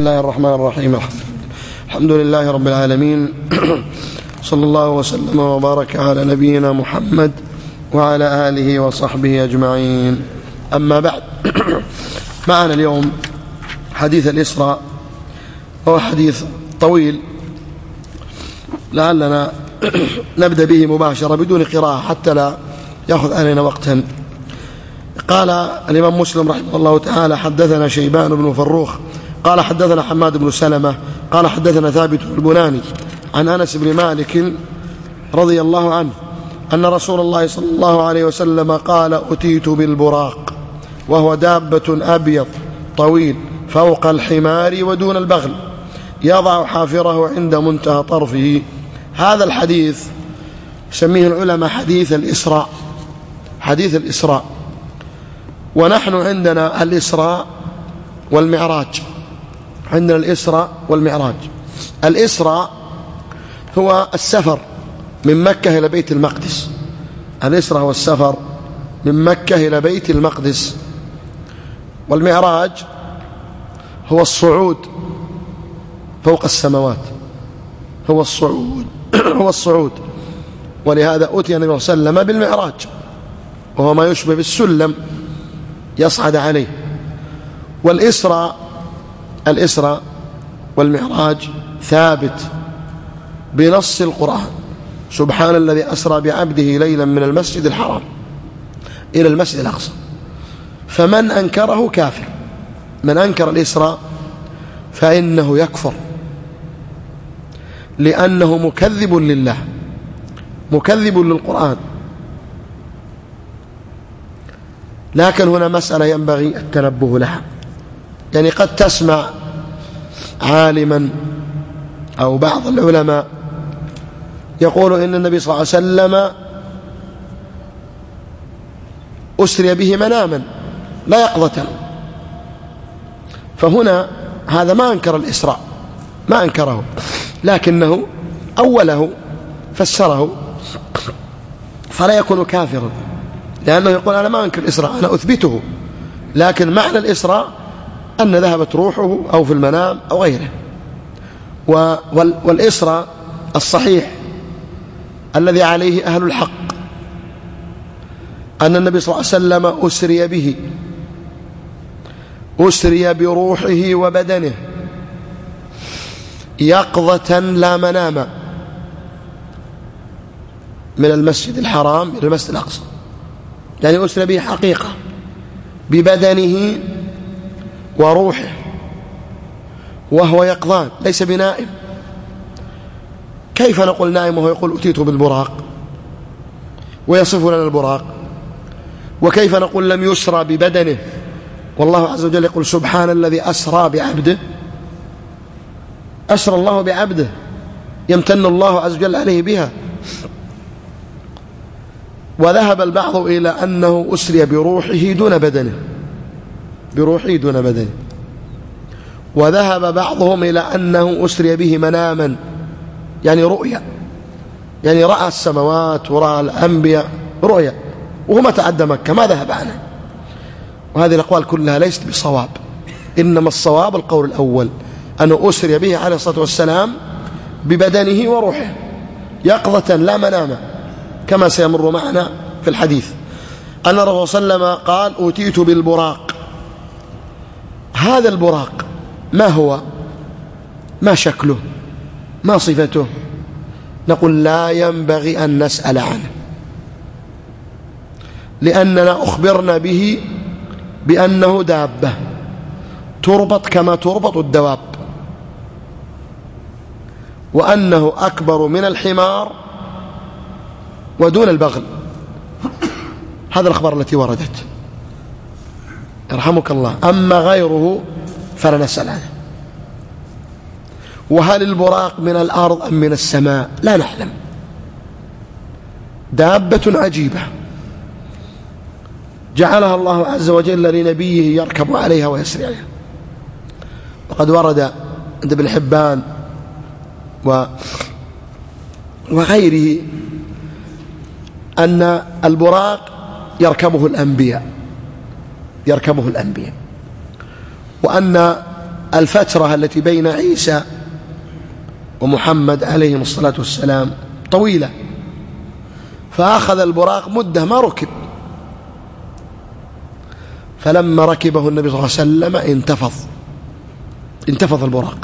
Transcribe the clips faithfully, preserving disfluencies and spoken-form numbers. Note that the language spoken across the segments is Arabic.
الله الرحمن الرحيم. الحمد لله رب العالمين، صلى الله وسلم وبارك على نبينا محمد وعلى آله وصحبه أجمعين. أما بعد، معنا اليوم حديث الإسراء، هو حديث طويل لعلنا نبدأ به مباشرة بدون قراءة حتى لا يأخذ علينا وقتا. قال الإمام مسلم رحمه الله تعالى: حدثنا شيبان بن فروخ قال حدثنا حماد بن سلمة قال حدثنا ثابت البناني عن أنس بن مالك رضي الله عنه أن رسول الله صلى الله عليه وسلم قال: أتيت بالبراق، وهو دابة أبيض طويل فوق الحمار ودون البغل، يضع حافره عند منتهى طرفه. هذا الحديث يسميه العلماء حديث الإسراء، حديث الإسراء. ونحن عندنا الإسراء والمعراج، عندنا الإسراء والمعراج. الإسراء هو السفر من مكة إلى بيت المقدس، الإسراء هو السفر من مكة إلى بيت المقدس. والمعراج هو الصعود فوق السماوات، هو الصعود هو الصعود ولهذا أتي النبي صلى الله عليه وسلم بالمعراج، وهو ما يشبه بالسلم يصعد عليه. والإسراء الإسراء والمعراج ثابت بنص القرآن: سبحان الذي أسرى بعبده ليلا من المسجد الحرام إلى المسجد الأقصى. فمن أنكره كافر، من أنكر الإسراء فإنه يكفر، لأنه مكذب لله، مكذب للقرآن. لكن هنا مسألة ينبغي التنبه لها، يعني قد تسمع عالما أو بعض العلماء يقول إن النبي صلى الله عليه وسلم أسري به مناما لا يقظة، فهنا هذا ما أنكر الإسراء، ما أنكره، لكنه أوله فسره، فلا يكون كافرا، لأنه يقول أنا ما أنكر الإسراء، أنا أثبته، لكن معنى الإسراء أن ذهبت روحه أو في المنام أو غيره. والإسراء الصحيح الذي عليه أهل الحق أن النبي صلى الله عليه وسلم أسري به، أسري بروحه وبدنه يقظة لا مناما من المسجد الحرام إلى المسجد الأقصى، يعني أسري به حقيقة ببدنه وروحه وهو يقظان، ليس بنائم. كيف نقول نائم وهو يقول أتيت بالبراق ويصف لنا البراق؟ وكيف نقول لم يسرى ببدنه والله عز وجل يقول: سبحان الذي أسرى بعبده؟ أسرى الله بعبده، يمتن الله عز وجل عليه بها. وذهب البعض إلى أنه أسري بروحه دون بدنه، بروحه دون بدنه. وذهب بعضهم إلى أنه أسري به مناما، يعني رؤيا، يعني رأى السماوات ورأى الأنبياء رؤيا وهو ما تعدى مكة، ما ذهب عنه. وهذه الأقوال كلها ليست بصواب، إنما الصواب القول الأول، أنه أسري به عليه الصلاة والسلام ببدنه وروحه يقظة لا مناما، كما سيمر معنا في الحديث أن الرسول صلى الله عليه وسلم قال: أتيت بالبراق. هذا البراق ما هو؟ ما شكله؟ ما صفته؟ نقول لا ينبغي أن نسأل عنه، لأننا أخبرنا به بأنه دابة تربط كما تربط الدواب، وأنه أكبر من الحمار ودون البغل. هذا الأخبار التي وردت، يرحمك الله. أما غيره فلا نسأل عنه. وهل البراق من الأرض أم من السماء؟ لا نعلم. دابة عجيبة جعلها الله عز وجل لنبيه يركب عليها ويسري عليها. وقد ورد عند ابن حبان و وغيره أن البراق يركبه الأنبياء، يركبه الأنبياء، وأن الفترة التي بين عيسى ومحمد عليهم الصلاة والسلام طويلة، فأخذ البراق مدة ما ركب، فلما ركبه النبي صلى الله عليه وسلم انتفض انتفض البراق.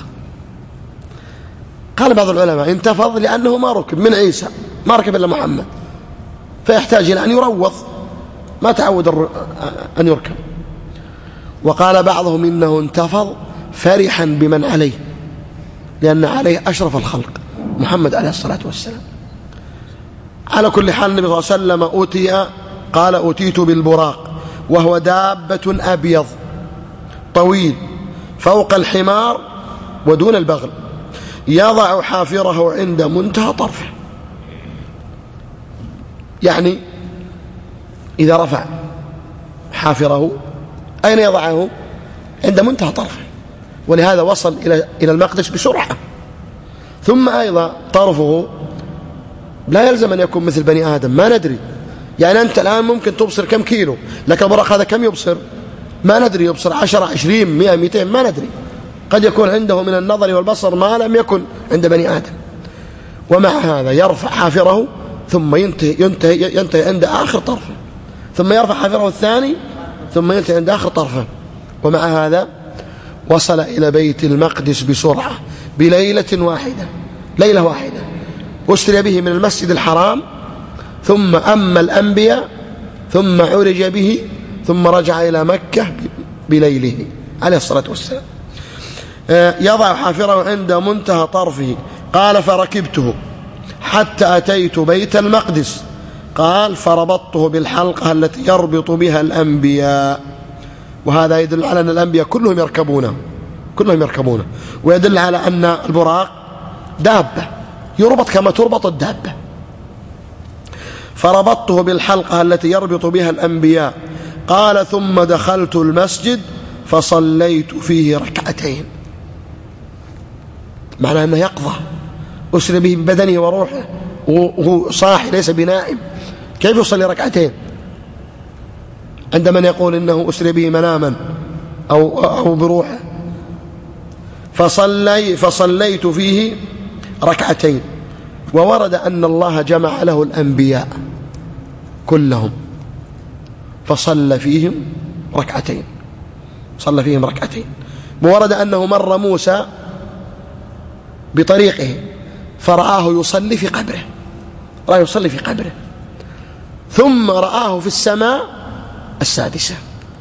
قال بعض العلماء انتفض لأنه ما ركب من عيسى، ما ركب إلا محمد، فيحتاج إلى أن يروض، ما تعود أن يركب. وقال بعضهم إنه انتفض فرحا بمن عليه، لأن عليه أشرف الخلق محمد عليه الصلاة والسلام. على كل حال النبي صلى الله عليه وسلم أوتي، قال أوتيت بالبراق، وهو دابة أبيض طويل فوق الحمار ودون البغل، يضع حافره عند منتهى طرفه. يعني إذا رفع حافره أين يضعه؟ عند منتهى طرفه، ولهذا وصل إلى إلى المقدس بسرعة. ثم أيضا طرفه لا يلزم أن يكون مثل بني آدم، ما ندري، يعني أنت الآن ممكن تبصر كم كيلو، لكن البراق هذا كم يبصر؟ ما ندري، يبصر عشرة عشرين مئة مئتين ما ندري، قد يكون عنده من النظر والبصر ما لم يكن عند بني آدم. ومع هذا يرفع حافره ثم ينتهي, ينتهي, ينتهي عند آخر طرفه، ثم يرفع حافره الثاني ثم ينتهي عند آخر طرفه. ومع هذا وصل إلى بيت المقدس بسرعة بليلة واحدة، ليلة واحدة أسري به من المسجد الحرام، ثم أما الأنبياء، ثم عرج به، ثم رجع إلى مكة بليله عليه الصلاة والسلام. يضع حافره عند منتهى طرفه. قال فركبته حتى أتيت بيت المقدس، قال فربطته بالحلقة التي يربط بها الأنبياء. وهذا يدل على أن الأنبياء كلهم يركبونه كلهم يركبونه ويدل على أن البراق دابة يربط كما تربط الدابة. فربطته بالحلقة التي يربط بها الأنبياء. قال ثم دخلت المسجد فصليت فيه ركعتين، معنى أنه يقظة، أسري به ببدنه وروحه وهو صاحي ليس بنائم، كيف يصلي ركعتين عند من يقول إنه أسري به مناما أو, أو بروحه؟ فصلي فصليت فيه ركعتين. وورد أن الله جمع له الأنبياء كلهم فصلى فيهم ركعتين صلى فيهم ركعتين. وورد أنه مر موسى بطريقه فرآه يصلي في قبره رآه يصلي في قبره ثم رآه في السماء السادسة.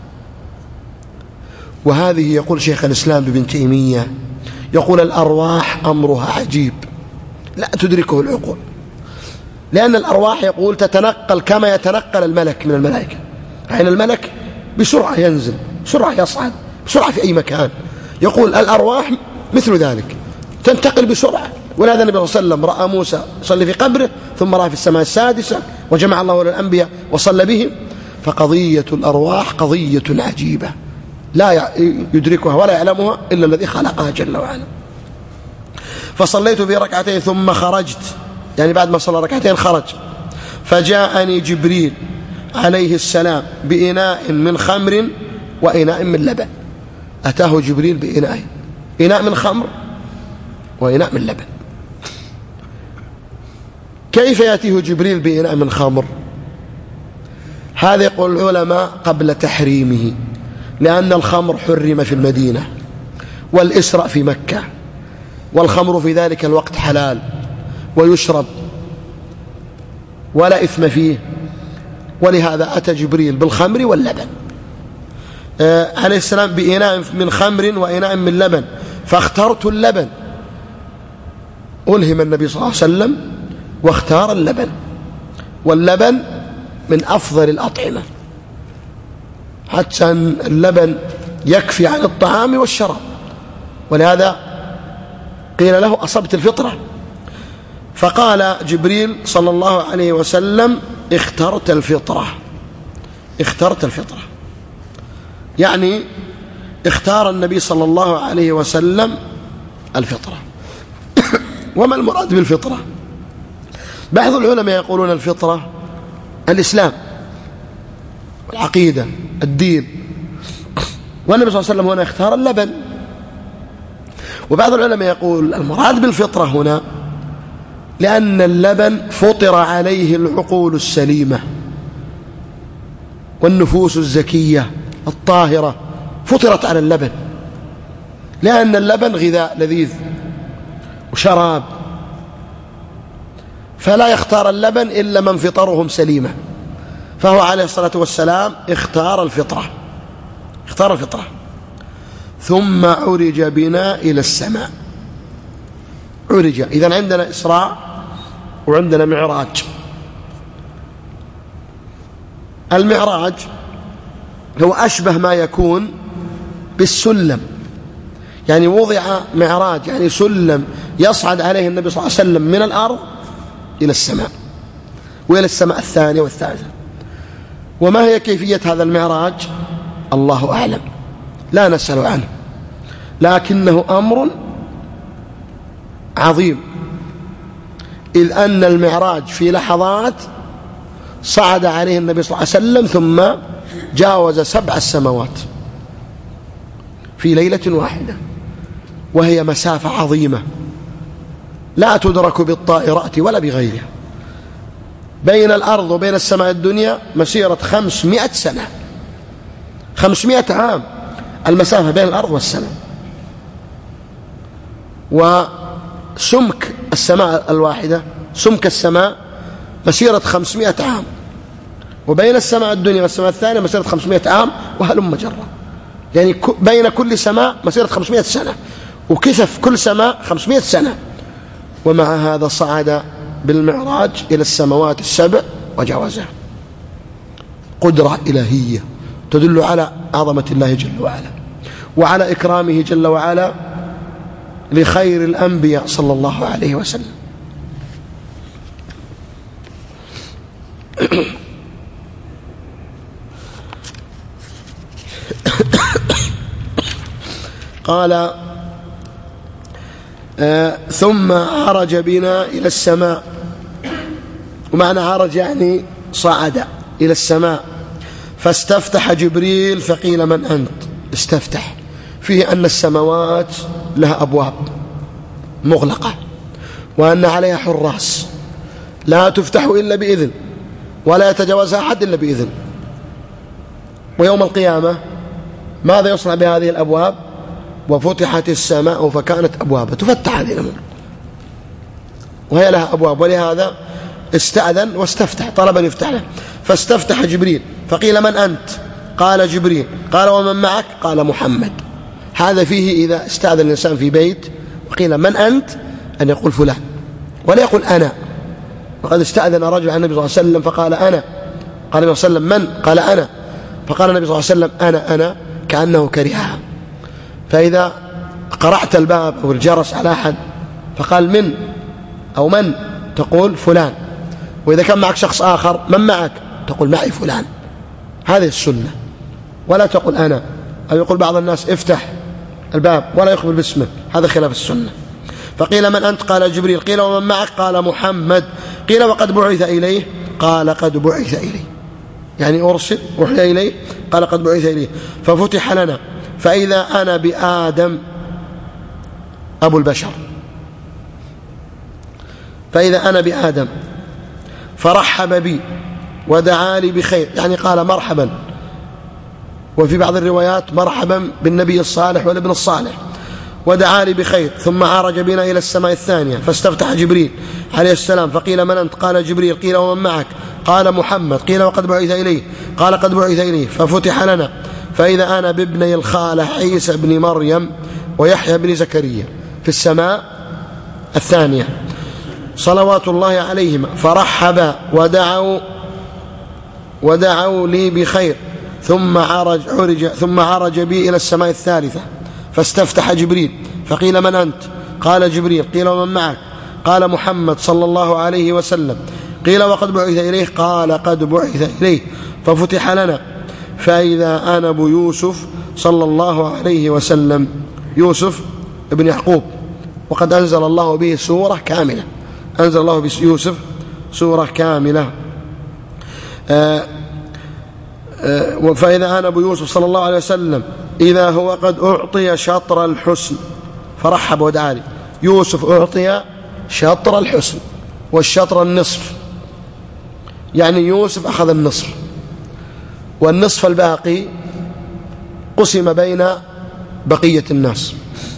وهذه يقول شيخ الإسلام ابن تيمية، يقول الأرواح أمرها عجيب لا تدركه العقول، لأن الأرواح يقول تتنقل كما يتنقل الملك من الملائكة، يعني الملك بسرعة ينزل، بسرعة يصعد، بسرعة في أي مكان. يقول الأرواح مثل ذلك تنتقل بسرعة. ولهذا النبي صلى الله عليه وسلم رأى موسى يصلي في قبره ثم رأى في السماء السادسة وجمع الله للأنبياء وصلى بهم. فقضية الأرواح قضية عجيبة لا يدركها ولا يعلمها إلا الذي خلقها جل وعلا. فصليت في ركعتين ثم خرجت، يعني بعد ما صلى ركعتين خرج. فجاءني جبريل عليه السلام بإناء من خمر وإناء من لبن. أتاه جبريل بإناء، إناء من خمر وإناء من لبن. كيف يأتيه جبريل بإناء من خمر؟ هذا يقول العلماء قبل تحريمه، لأن الخمر حرم في المدينة والإسراء في مكة، والخمر في ذلك الوقت حلال ويشرب ولا إثم فيه، ولهذا أتى جبريل بالخمر واللبن آه عليه السلام بإناء من خمر وإناء من لبن. فاخترت اللبن، ألهم النبي صلى الله عليه وسلم واختار اللبن، واللبن من أفضل الأطعمة، حتى اللبن يكفي عن الطعام والشراب، ولهذا قيل له أصبت الفطرة. فقال جبريل صلى الله عليه وسلم اخترت الفطرة اخترت الفطرة يعني اختار النبي صلى الله عليه وسلم الفطرة. وما المراد بالفطرة؟ بعض العلماء يقولون الفطرة الإسلام والعقيدة الدين، والنبي صلى الله عليه وسلم هنا اختار اللبن وبعض العلماء يقول المراد بالفطرة هنا لأن اللبن فطر عليه العقول السليمة والنفوس الزكية الطاهرة، فطرت على اللبن، لأن اللبن غذاء لذيذ وشراب، فلا يختار اللبن إلا من فطرهم سليمة، فهو عليه الصلاة والسلام اختار الفطرة اختار الفطرة ثم عرج بنا إلى السماء. عرج، إذن عندنا إسراء وعندنا معراج. المعراج هو أشبه ما يكون بالسلم، يعني وضع معراج يعني سلم يصعد عليه النبي صلى الله عليه وسلم من الأرض إلى السماء وإلى السماء الثانية والثالثة. وما هي كيفية هذا المعراج؟ الله أعلم، لا نسأل عنه، لكنه أمر عظيم، إذ أن المعراج في لحظات صعد عليه النبي صلى الله عليه وسلم ثم جاوز سبع السماوات في ليلة واحدة، وهي مسافة عظيمة لا تدرك بالطائرات ولا بغيرها. بين الأرض وبين السماء الدنيا مسيرة خمسمائة سنة، خمسمائة عام المسافة بين الأرض والسماء. وسمك السماء الواحدة، سمك السماء مسيرة خمسمائة عام، وبين السماء الدنيا والسماء الثانية مسيرة خمسمائة عام، وهلم جرة، يعني بين كل سماء مسيرة خمسمائة سنة، وكثف كل سماء خمسمائة سنة. ومع هذا صعد بالمعراج إلى السماوات السبع وجاوزها. قدرة إلهية تدل على عظمة الله جل وعلا وعلى إكرامه جل وعلا لخير الأنبياء صلى الله عليه وسلم. قال آه ثم عرج بنا إلى السماء، ومعنى عرج يعني صعد إلى السماء، فاستفتح جبريل فقيل من أنت؟ استفتح، فيه أن السماوات لها أبواب مغلقة، وأن عليها حراس لا تفتح إلا بإذن، ولا يتجاوزها أحد إلا بإذن. ويوم القيامة ماذا يصنع بهذه الأبواب؟ وفتحت السماء فكانت أبوابا، تفتح هذه الأمور وهي لها أبواب، ولهذا استأذن واستفتح، طلب أن يفتح له، فاستفتح جبريل فقيل من أنت؟ قال جبريل. قال ومن معك؟ قال محمد. هذا فيه إذا استأذن الإنسان في بيت وقيل من أنت أن يقول فلان ولا يقول أنا. وقد استأذن رجل عن النبي صلى الله عليه وسلم فقال أنا، قال النبي صلى الله عليه وسلم من؟ قال أنا، فقال النبي صلى الله عليه وسلم أنا أنا كأنه كرهها. فإذا قرعت الباب أو الجرس على أحد فقال من أو من تقول فلان، وإذا كان معك شخص آخر من معك تقول معي فلان. هذه السنة، ولا تقول أنا، أو يقول بعض الناس افتح الباب ولا يخبر باسمه، هذا خلاف السنة. فقيل من أنت؟ قال جبريل. قيل ومن معك؟ قال محمد. قيل وقد بعث إليه؟ قال قد بعث إليه، يعني أرسل وحي إليه، قال قد بعث إليه. ففتح لنا فإذا أنا بآدم أبو البشر، فإذا أنا بآدم فرحب بي ودعا لي بخير، يعني قال مرحبا، وفي بعض الروايات مرحبا بالنبي الصالح والابن الصالح، ودعا لي بخير. ثم عرج بنا إلى السماء الثانية فاستفتح جبريل عليه السلام فقيل من أنت؟ قال جبريل. قيل ومن معك؟ قال محمد. قيل وقد بعث إليه؟ قال قد بعث إليه. ففتح لنا فإذا أنا بابني الخالة عيسى بن مريم ويحيى بن زكريا في السماء الثانية صلوات الله عليهما، فرحبا ودعوا ودعوا لي بخير. ثم عرج, عرج ثم عرج بي إلى السماء الثالثة فاستفتح جبريل فقيل من أنت؟ قال جبريل. قيل ومن معك؟ قال محمد صلى الله عليه وسلم. قيل وقد بعث إليه؟ قال قد بعث إليه. ففتح لنا فإذا أنا أبو يوسف صلى الله عليه وسلم، يوسف ابن يعقوب، وقد أنزل الله به سورة كاملة، أنزل الله بيوسف سورة كاملة. آآ آآ فإذا أنا أبو يوسف صلى الله عليه وسلم إذا هو قد أعطي شطر الحسن فرحب ودعا لي. يوسف أعطي شطر الحسن والشطر النصف، يعني يوسف أخذ النصف، والنصف الباقي قسم بين بقية الناس.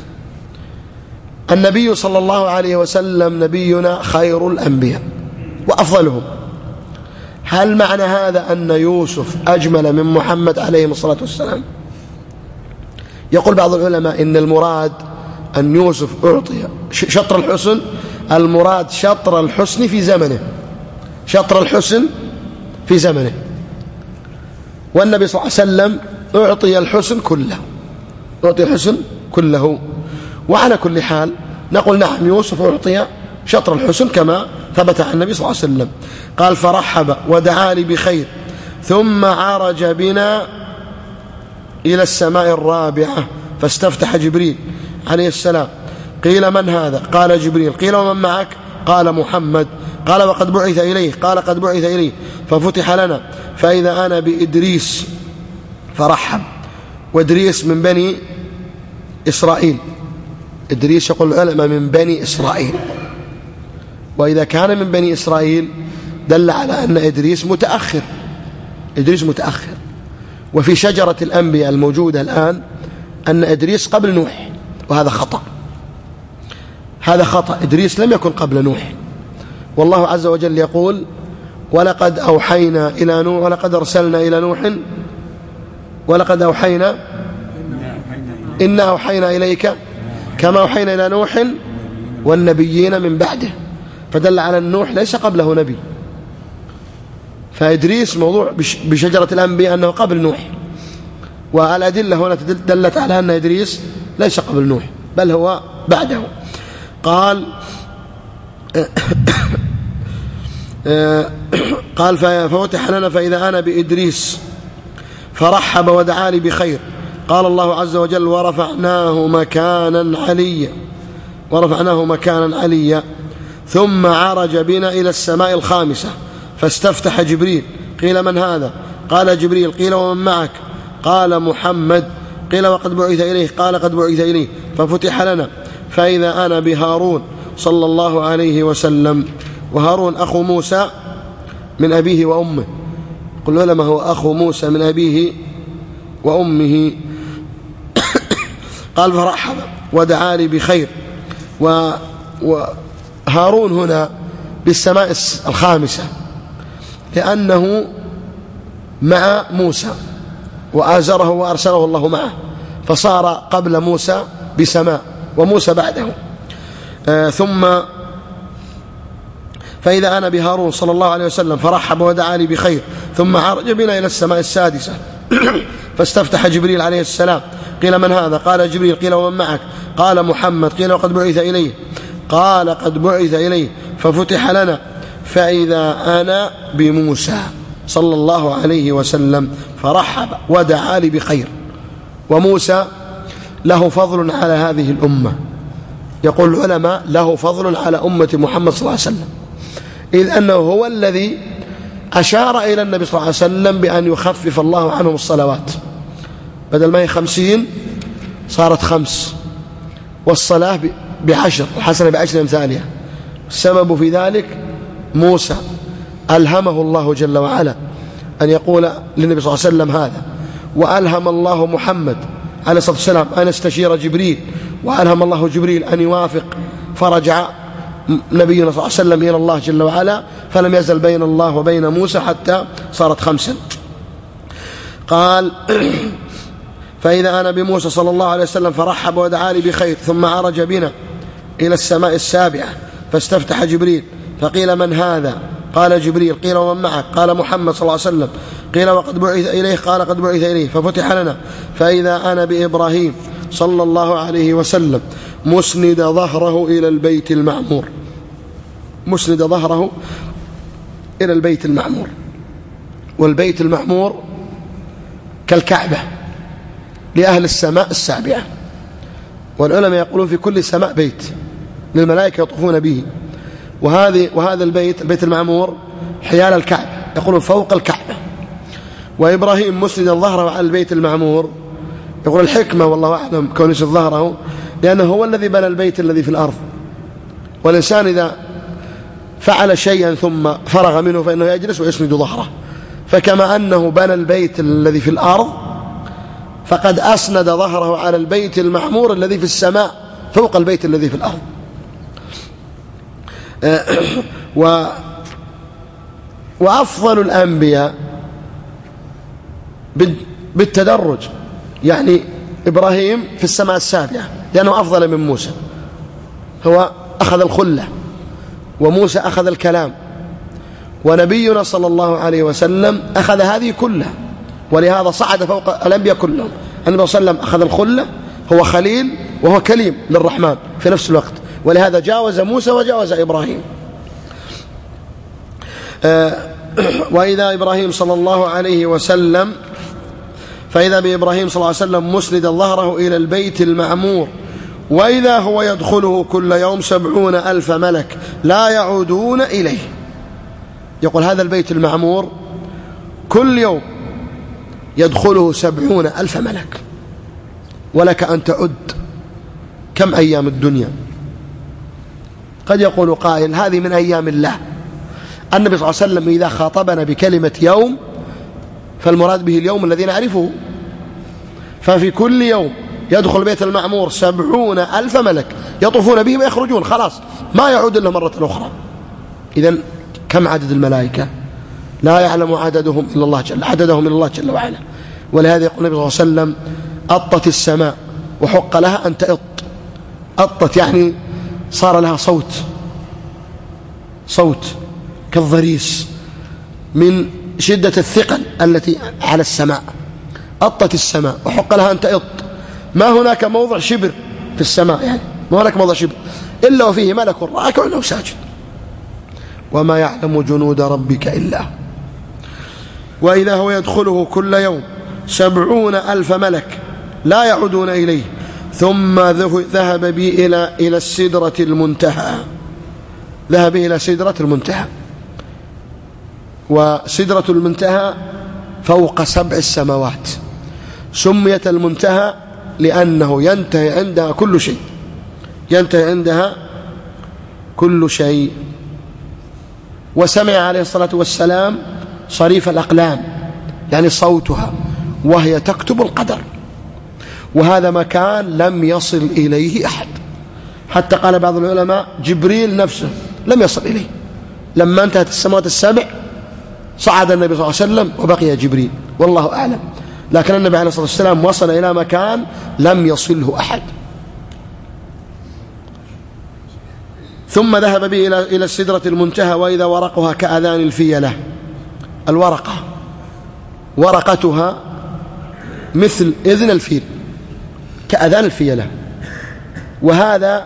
النبي صلى الله عليه وسلم نبينا خير الأنبياء وأفضلهم. هل معنى هذا أن يوسف أجمل من محمد عليه الصلاة والسلام؟ يقول بعض العلماء إن المراد أن يوسف أعطي شطر الحسن، المراد شطر الحسن في زمنه، شطر الحسن في زمنه، والنبي صلى الله عليه وسلم أعطي الحسن كله، أعطي الحسن كله. وعلى كل حال نقول نعم يوسف أعطي شطر الحسن كما ثبت عن النبي صلى الله عليه وسلم. قال فرحب ودعا لي بخير ثم عرج بنا إلى السماء الرابعة فاستفتح جبريل عليه السلام. قيل من هذا؟ قال جبريل. قيل ومن معك؟ قال محمد. قال وقد بعث إليه؟ قال قد بعث إليه. ففتح لنا فإذا أنا بإدريس فرحب. وإدريس من بني إسرائيل، إدريس يقول العلماء من بني إسرائيل، وإذا كان من بني إسرائيل دل على أن إدريس متأخر، إدريس متأخر. وفي شجرة الأنبياء الموجودة الآن أن إدريس قبل نوح، وهذا خطأ، هذا خطأ. إدريس لم يكن قبل نوح، والله عز وجل يقول ولقد أوحينا إلى نوح ولقد أرسلنا إلى نوح ولقد أوحينا إنا أوحينا إليك كما أوحينا إلى نوح والنبيين من بعده، فدل على أن نوح ليس قبله نبي. فإدريس موضوع بشجرة الأنبياء أنه قبل نوح، والأدلة هنا دلت على أن إدريس ليس قبل نوح بل هو بعده. قال قال ففتح لنا فإذا أنا بإدريس فرحب ودعا لي بخير. قال الله عز وجل ورفعناه مكانا عليا، ورفعناه مكانا عليا. ثم عرج بنا إلى السماء الخامسة فاستفتح جبريل. قيل من هذا؟ قال جبريل. قيل ومن معك؟ قال محمد. قيل وقد بعث إليه؟ قال قد بعث إليه. ففتح لنا فإذا أنا بهارون صلى الله عليه وسلم. وهارون أخو موسى من أبيه وأمه، قل له لما هو أخو موسى من أبيه وأمه. قال فرحب ودعا لي بخير. وهارون هنا بالسماء الخامسة لأنه مع موسى وآزره وأرسله الله معه، فصار قبل موسى بسماء وموسى بعده. آه ثم فإذا أنا بهارون صلى الله عليه وسلم فرحب ودعا لي بخير. ثم عرج بنا إلى السماء السادسة فاستفتح جبريل عليه السلام. قيل من هذا؟ قال جبريل. قيل ومن معك؟ قال محمد. قيل وقد بعث إليه؟ قال قد بعث إليه. ففتح لنا فإذا أنا بموسى صلى الله عليه وسلم فرحب ودعا لي بخير. وموسى له فضل على هذه الأمة، يقول العلماء له فضل على أمة محمد صلى الله عليه وسلم، إذ أنه هو الذي أشار إلى النبي صلى الله عليه وسلم بأن يخفف الله عنهم الصلوات، بدل ما هي خمسين صارت خمس، والصلاة بعشر، الحسنة بعشر أمثالها. السبب في ذلك موسى ألهمه الله جل وعلا أن يقول للنبي صلى الله عليه وسلم هذا، وألهم الله محمد عليه الصلاة والسلام أن يستشير جبريل، وألهم الله جبريل أن يوافق، فرجع نبينا صلى الله عليه وسلم إلى الله جل وعلا، فلم يزل بين الله وبين موسى حتى صارت خمسا. قال فإذا أنا بموسى صلى الله عليه وسلم فرحب ودعا لي بخير. ثم عرج بنا إلى السماء السابعة فاستفتح جبريل. فقيل من هذا؟ قال جبريل. قيل ومن معك؟ قال محمد صلى الله عليه وسلم. قيل وقد بعث إليه؟ قال قد بعث إليه. ففتح لنا فإذا أنا بإبراهيم صلى الله عليه وسلم مسند ظهره إلى البيت المعمور، مسند ظهره إلى البيت المعمور. والبيت المعمور كالكعبة لأهل السماء السابعة، والعلماء يقولون في كل سماء بيت للملائكة يطوفون به، وهذه وهذا البيت البيت المعمور حيال الكعبة، يقولون فوق الكعبة. وإبراهيم مسند ظهره على البيت المعمور، يقول الحكمة والله أعلم كون يسند ظهره لأنه هو الذي بنى البيت الذي في الأرض، والإنسان إذا فعل شيئا ثم فرغ منه فإنه يجلس ويسند ظهره، فكما أنه بنى البيت الذي في الأرض فقد أسند ظهره على البيت المعمور الذي في السماء فوق البيت الذي في الأرض. و وأفضل الأنبياء بالتدرج، يعني إبراهيم في السماء السابعة لأنه أفضل من موسى، هو أخذ الخلة، وموسى أخذ الكلام، ونبينا صلى الله عليه وسلم أخذ هذه كلها، ولهذا صعد فوق الأنبياء كلهم. النبي صلى الله عليه وسلم أخذ الخلة، هو خليل وهو كليم للرحمن في نفس الوقت، ولهذا جاوز موسى وجاوز إبراهيم. آه وإذا إبراهيم صلى الله عليه وسلم فإذا بإبراهيم صلى الله عليه وسلم مسند ظهره إلى البيت المعمور، وإذا هو يدخله كل يوم سبعون ألف ملك لا يعودون إليه. يقول هذا البيت المعمور كل يوم يدخله سبعون ألف ملك، ولك أن تعد كم أيام الدنيا. قد يقول قائل هذه من أيام الله. النبي صلى الله عليه وسلم إذا خاطبنا بكلمة يوم فالمراد به اليوم الذي نعرفه، ففي كل يوم يدخل البيت المعمور سبعون ألف ملك يطوفون به ويخرجون، خلاص ما يعود إلا مرة أخرى. إذن كم عدد الملائكة؟ لا يعلم عددهم إلا الله جل عددهم إلا الله جل وعلا. ولهذا يقول النبي صلى الله عليه وسلم أطت السماء وحق لها أن تأط. أطت يعني صار لها صوت، صوت كالضريس من شدة الثقل التي على السماء. أطت السماء وحق لها أن تأط. ما هناك موضع شبر في السماء، يعني ما هناك موضع شبر إلا وفيه ملك راكع أو ساجد، وما يعلم جنود ربك إلا هو. وإذا هو يدخله كل يوم سبعون ألف ملك لا يعودون إليه، ثم ذهب بي إلى إلى السدرة المنتهى. ذهب إلى سدرة المنتهى، وسدرة المنتهى فوق سبع السماوات. سميت المنتهى لأنه ينتهي عندها كل شيء، ينتهي عندها كل شيء. وسمع عليه الصلاة والسلام صريف الأقلام، يعني صوتها وهي تكتب القدر، وهذا مكان لم يصل إليه أحد. حتى قال بعض العلماء جبريل نفسه لم يصل إليه. لما انتهت السماوات السبع صعد النبي صلى الله عليه وسلم وبقي جبريل، والله أعلم. لكن النبي عليه الصلاة والسلام وصل إلى مكان لم يصله أحد. ثم ذهب به إلى إلى السدرة المنتهى، وإذا ورقها كأذان الفيلة. الورقة ورقتها مثل إذن الفيل كأذان الفيلة، وهذا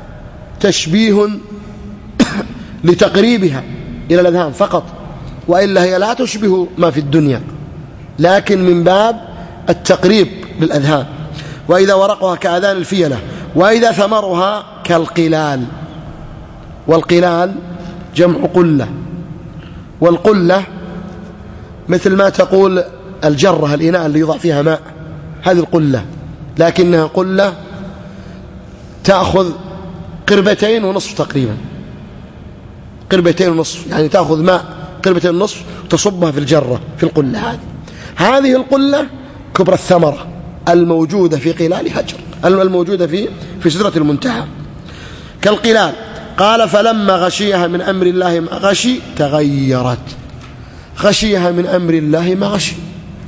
تشبيه لتقريبها إلى الأذهان فقط، وإلا هي لا تشبه ما في الدنيا، لكن من باب التقريب للأذهان. وإذا ورقها كأذان الفيلة، وإذا ثمرها كالقلال. والقلال جمع قلة، والقلة مثل ما تقول الجرة، الإناء اللي يضع فيها ماء، هذه القلة، لكنها قلة تأخذ قربتين ونصف تقريبا، قربتين ونصف، يعني تأخذ ماء قربتين ونصف تصبها في الجرة في القلة هذه. هذه القلة كبر الثمرة الموجودة في قلال هجر، الموجودة في في سدرة المنتهى كالقلال. قال فلما غشيها من أمر الله ما غشي تغيرت. غشيها من أمر الله ما غشي،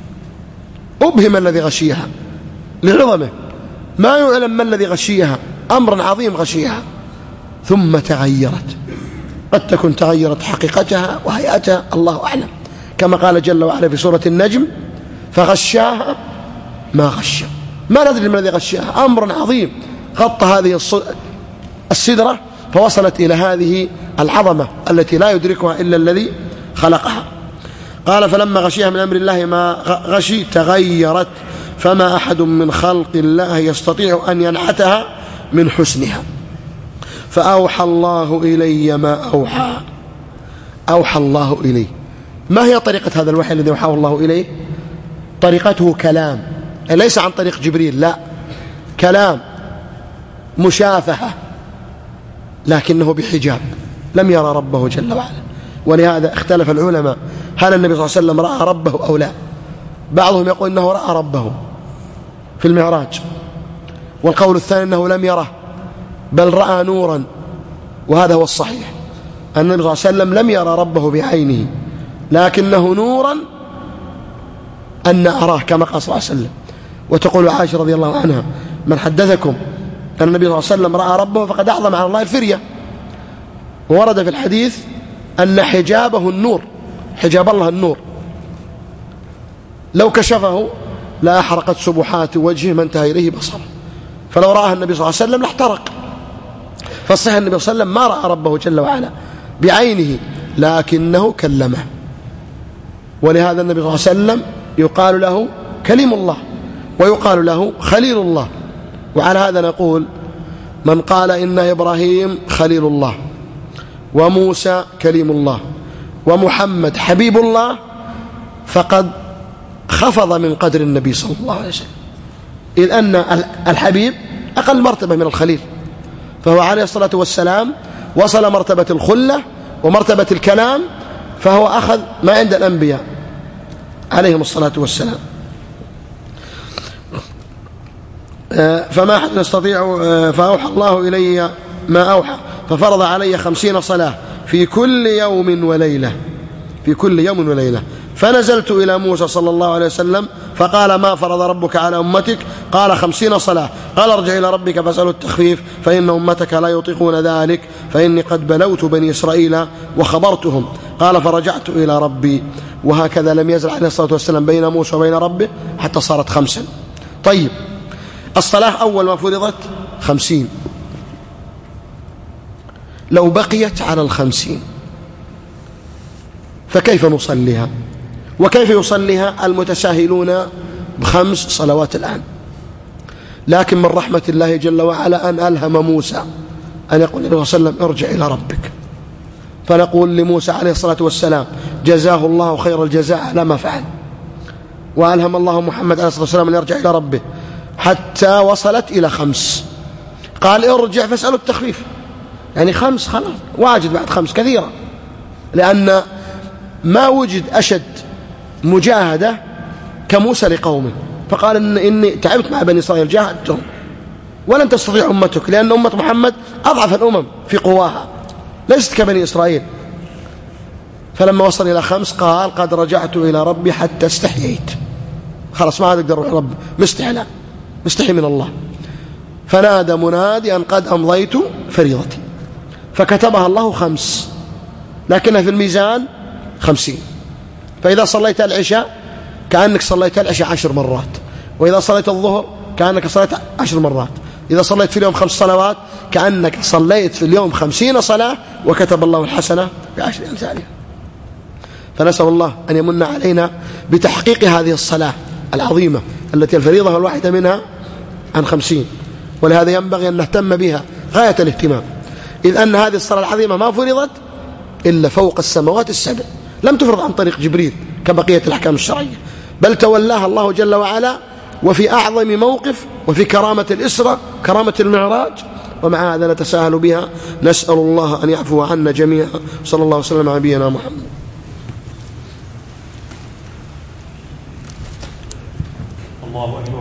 أبهم الذي غشيها لعظمه، ما يعلم ما الذي غشيها، أمر عظيم غشيها، ثم تغيرت. قد تكون تغيرت حقيقتها وهيئتها، الله أعلم، كما قال جل وعلا في سورة النجم فغشاها ما غشى. ما ندري ما الذي غشاها، أمر عظيم غطى هذه السدرة فوصلت إلى هذه العظمة التي لا يدركها إلا الذي خلقها. قال فلما غشيها من أمر الله ما غشي تغيرت، فما أحد من خلق الله يستطيع أن ينحتها من حسنها. فأوحى الله إلي ما أوحى. أوحى الله إليه. ما هي طريقة هذا الوحي الذي أوحاه الله إليه؟ طريقته كلام، ليس عن طريق جبريل، لا، كلام مشافهة، لكنه بحجاب، لم يرى ربه جل وعلا. ولهذا اختلف العلماء هل النبي صلى الله عليه وسلم رأى ربه أو لا. بعضهم يقول إنه رأى ربه في المعراج، والقول الثاني أنه لم يره بل رأى نورا، وهذا هو الصحيح. النبي صلى الله عليه وسلم لم يرى ربه بعينه، لكنه نورا أن أراه كما قال صلى الله عليه وسلم. وتقول عائشة رضي الله عنها: من حدثكم أن النبي صلى الله عليه وسلم رأى ربه فقد أعظم على الله الفرية. وورد في الحديث أن حجابه النور، حجاب الله النور، لو كشفه لا أحرقت سبحات وجهه ما انتهى إليه بصره، فلو رآه النبي صلى الله عليه وسلم لاحترق. فالصحيح النبي صلى الله عليه وسلم ما رأى ربه جل وعلا بعينه، لكنه كلمه. ولهذا النبي صلى الله عليه وسلم يقال له كليم الله ويقال له خليل الله. وعلى هذا نقول: من قال إن إبراهيم خليل الله وموسى كليم الله ومحمد حبيب الله فقد خفض من قدر النبي صلى الله عليه وسلم، إذ أن الحبيب أقل مرتبة من الخليل، فهو عليه الصلاة والسلام وصل مرتبة الخلة ومرتبة الكلام، فهو أخذ ما عند الأنبياء عليهم الصلاة والسلام. فما أحد يستطيع، فأوحى الله إلي ما أوحى ففرض علي خمسين صلاة في كل يوم وليلة، في كل يوم وليلة. فنزلت إلى موسى صلى الله عليه وسلم فقال: ما فرض ربك على أمتك؟ قال: خمسين صلاة. قال: ارجع إلى ربك فاسأله التخفيف فإن أمتك لا يطيقون ذلك، فإني قد بلوت بني إسرائيل وخبرتهم. قال: فرجعت إلى ربي. وهكذا لم يزل عليه الصلاة والسلام بين موسى وبين ربه حتى صارت خمسا. طيب، الصلاة أول ما فرضت خمسين، لو بقيت على الخمسين فكيف نصليها؟ وكيف يصليها المتساهلون بخمس صلوات الآن؟ لكن من رحمة الله جل وعلا أن ألهم موسى أن يقول النبي صلى الله عليه وسلم: ارجع إلى ربك. فنقول لموسى عليه الصلاة والسلام: جزاه الله خير الجزاء على ما فعل. وألهم الله محمد عليه الصلاة والسلام أن يرجع إلى ربه حتى وصلت إلى خمس. قال: ارجع فاسأله التخفيف، يعني خمس خلاص، واجد بعد خمس كثيرة، لأن ما وجد أشد مجاهدة كموسى لقومه. فقال: إن إني تعبت مع بني إسرائيل جاهدتهم ولن تستطيع أمتك، لأن أمة محمد أضعف الأمم في قواها، ليست كبني إسرائيل. فلما وصل إلى خمس قال: قد رجعت إلى ربي حتى استحييت، خلاص ما عاد أقدر أروح رب، مستحي، لا مستحي من الله. فنادى منادي أن قد أمضيت فريضتي، فكتبها الله خمس، لكنها في الميزان خمسين. فإذا صليت العشاء كأنك صليت العشاء عشر مرات، وإذا صليت الظهر كأنك صليت عشر مرات، إذا صليت في اليوم خمس صلوات كأنك صليت في اليوم خمسين صلاة، وكتب الله الحسنة بعشر أمثالها. فنسأل الله أن يمن علينا بتحقيق هذه الصلاة العظيمة التي الفريضة الواحدة منها عن خمسين. ولهذا ينبغي أن نهتم بها غاية الاهتمام، إذ أن هذه الصلاة العظيمة ما فرضت إلا فوق السماوات السبع، لم تفرض عن طريق جبريل كبقية الأحكام الشرعية، بل تولاها الله جل وعلا، وفي أعظم موقف، وفي كرامة الإسرة، كرامة المعراج، ومع هذا نتساهل بها. نسأل الله أن يعفو عنا جميعا. صلى الله وسلم على نبينا محمد. الله أكبر.